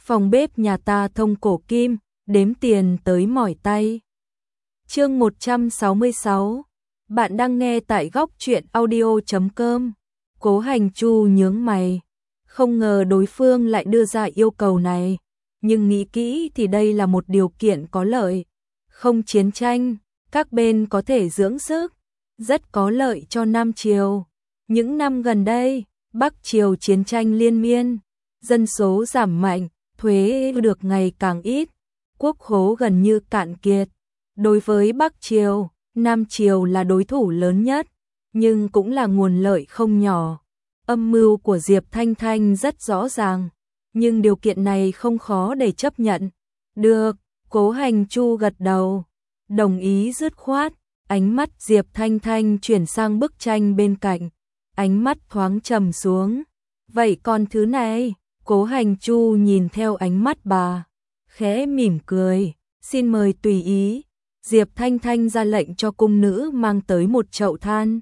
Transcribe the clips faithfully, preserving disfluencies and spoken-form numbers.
Phòng bếp nhà ta thông cổ kim, đếm tiền tới mỏi tay. Chương một trăm sáu mươi sáu. Bạn đang nghe tại góc truyện audio chấm com. Cố Hành Chu nhướng mày, không ngờ đối phương lại đưa ra yêu cầu này, nhưng nghĩ kỹ thì đây là một điều kiện có lợi. Không chiến tranh, các bên có thể dưỡng sức, rất có lợi cho Nam Triều. Những năm gần đây, Bắc Triều chiến tranh liên miên, dân số giảm mạnh, thuế được ngày càng ít, quốc khố gần như cạn kiệt. Đối với Bắc Triều, Nam Triều là đối thủ lớn nhất, nhưng cũng là nguồn lợi không nhỏ. Âm mưu của Diệp Thanh Thanh rất rõ ràng, nhưng điều kiện này không khó để chấp nhận. Được, Cố Hành Chu gật đầu, đồng ý dứt khoát. Ánh mắt Diệp Thanh Thanh chuyển sang bức tranh bên cạnh, ánh mắt thoáng trầm xuống. Vậy còn thứ này? Cố Hành Chu nhìn theo ánh mắt bà, khẽ mỉm cười, xin mời tùy ý. Diệp Thanh Thanh ra lệnh cho cung nữ mang tới một chậu than.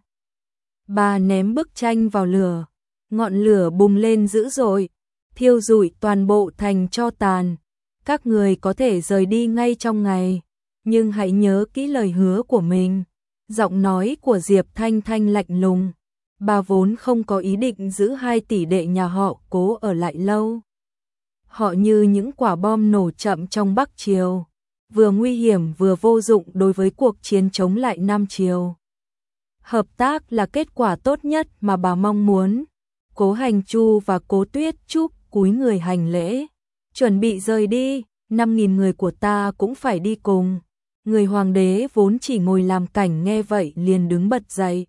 Bà ném bức tranh vào lửa, ngọn lửa bùng lên dữ dội, thiêu rụi toàn bộ thành tro tàn. Các người có thể rời đi ngay trong ngày, nhưng hãy nhớ kỹ lời hứa của mình. Giọng nói của Diệp Thanh Thanh lạnh lùng. Bà vốn không có ý định giữ hai tỷ đệ nhà họ Cố ở lại lâu. Họ như những quả bom nổ chậm trong Bắc Triều, vừa nguy hiểm vừa vô dụng đối với cuộc chiến chống lại Nam Triều. Hợp tác là kết quả tốt nhất mà bà mong muốn. Cố Hành Chu và Cố Tuyết Trúc cúi người hành lễ, chuẩn bị rời đi. Năm nghìn người của ta cũng phải đi cùng. Người hoàng đế vốn chỉ ngồi làm cảnh nghe vậy liền đứng bật dậy,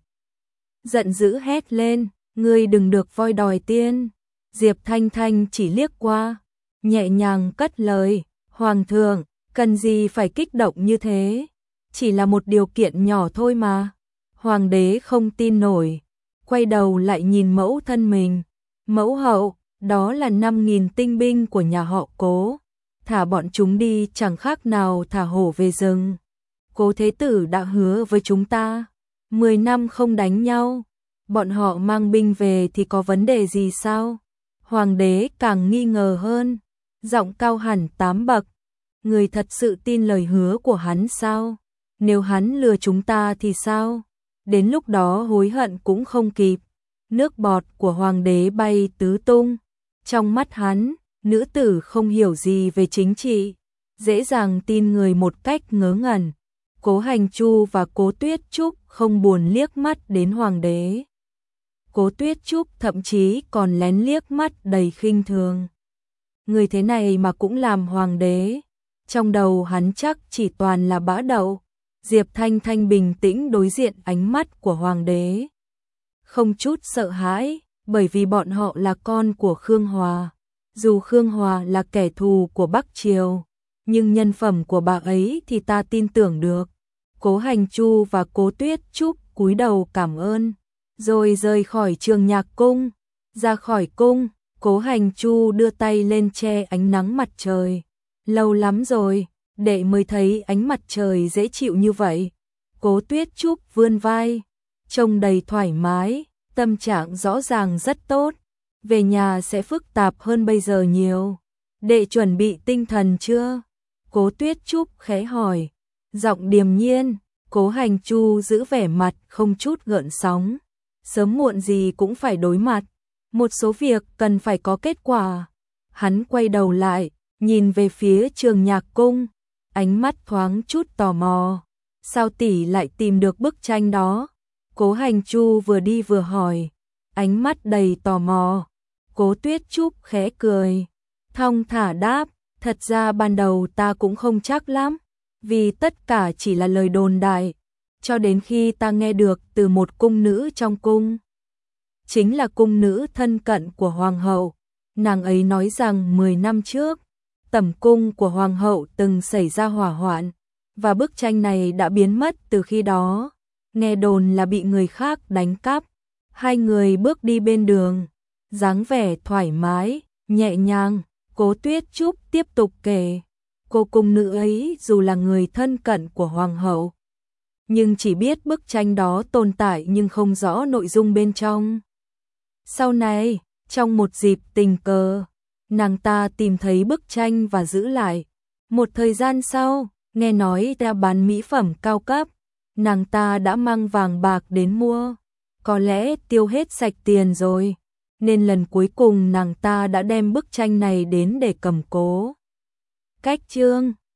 giận dữ hét lên, ngươi đừng được voi đòi tiên. Diệp Thanh Thanh chỉ liếc qua, nhẹ nhàng cất lời, hoàng thượng, cần gì phải kích động như thế, chỉ là một điều kiện nhỏ thôi mà. Hoàng đế không tin nổi, quay đầu lại nhìn mẫu thân mình. Mẫu hậu, đó là năm nghìn tinh binh của nhà họ Cố, thả bọn chúng đi chẳng khác nào thả hổ về rừng. Cố thế tử đã hứa với chúng ta, mười năm không đánh nhau, bọn họ mang binh về thì có vấn đề gì sao? Hoàng đế càng nghi ngờ hơn, giọng cao hẳn tám bậc. Người thật sự tin lời hứa của hắn sao? Nếu hắn lừa chúng ta thì sao? Đến lúc đó hối hận cũng không kịp. Nước bọt của hoàng đế bay tứ tung. Trong mắt hắn, nữ tử không hiểu gì về chính trị, dễ dàng tin người một cách ngớ ngẩn. Cố Hành Chu và Cố Tuyết Trúc không buồn liếc mắt đến hoàng đế. Cố Tuyết Trúc thậm chí còn lén liếc mắt đầy khinh thường. Người thế này mà cũng làm hoàng đế, trong đầu hắn chắc chỉ toàn là bã đậu. Diệp Thanh Thanh bình tĩnh đối diện ánh mắt của hoàng đế, không chút sợ hãi, bởi vì bọn họ là con của Khương Hòa. Dù Khương Hòa là kẻ thù của Bắc Triều, nhưng nhân phẩm của bà ấy thì ta tin tưởng được. Cố Hành Chu và Cố Tuyết Trúc cúi đầu cảm ơn, rồi rời khỏi Trường Nhạc Cung. Ra khỏi cung, Cố Hành Chu đưa tay lên che ánh nắng mặt trời. Lâu lắm rồi, đệ mới thấy ánh mặt trời dễ chịu như vậy. Cố Tuyết Trúc vươn vai, trông đầy thoải mái, tâm trạng rõ ràng rất tốt. Về nhà sẽ phức tạp hơn bây giờ nhiều. Đệ chuẩn bị tinh thần chưa? Cố Tuyết Trúc khẽ hỏi, giọng điềm nhiên. Cố Hành Chu giữ vẻ mặt không chút gợn sóng. Sớm muộn gì cũng phải đối mặt, một số việc cần phải có kết quả. Hắn quay đầu lại, nhìn về phía Trường Nhạc Cung, ánh mắt thoáng chút tò mò. Sao tỷ lại tìm được bức tranh đó? Cố Hành Chu vừa đi vừa hỏi, ánh mắt đầy tò mò. Cố Tuyết Trúc khẽ cười, thong thả đáp, thật ra ban đầu ta cũng không chắc lắm, vì tất cả chỉ là lời đồn đại, cho đến khi ta nghe được từ một cung nữ trong cung. Chính là cung nữ thân cận của hoàng hậu, nàng ấy nói rằng mười năm trước, tẩm cung của hoàng hậu từng xảy ra hỏa hoạn, và bức tranh này đã biến mất từ khi đó. Nghe đồn là bị người khác đánh cắp. Hai người bước đi bên đường, dáng vẻ thoải mái, nhẹ nhàng. Cố Tuyết Trúc tiếp tục kể, cô cung nữ ấy dù là người thân cận của hoàng hậu, nhưng chỉ biết bức tranh đó tồn tại nhưng không rõ nội dung bên trong. Sau này, trong một dịp tình cờ, nàng ta tìm thấy bức tranh và giữ lại. Một thời gian sau, nghe nói ta bán mỹ phẩm cao cấp, nàng ta đã mang vàng bạc đến mua. Có lẽ tiêu hết sạch tiền rồi, nên lần cuối cùng nàng ta đã đem bức tranh này đến để cầm cố. Cách chương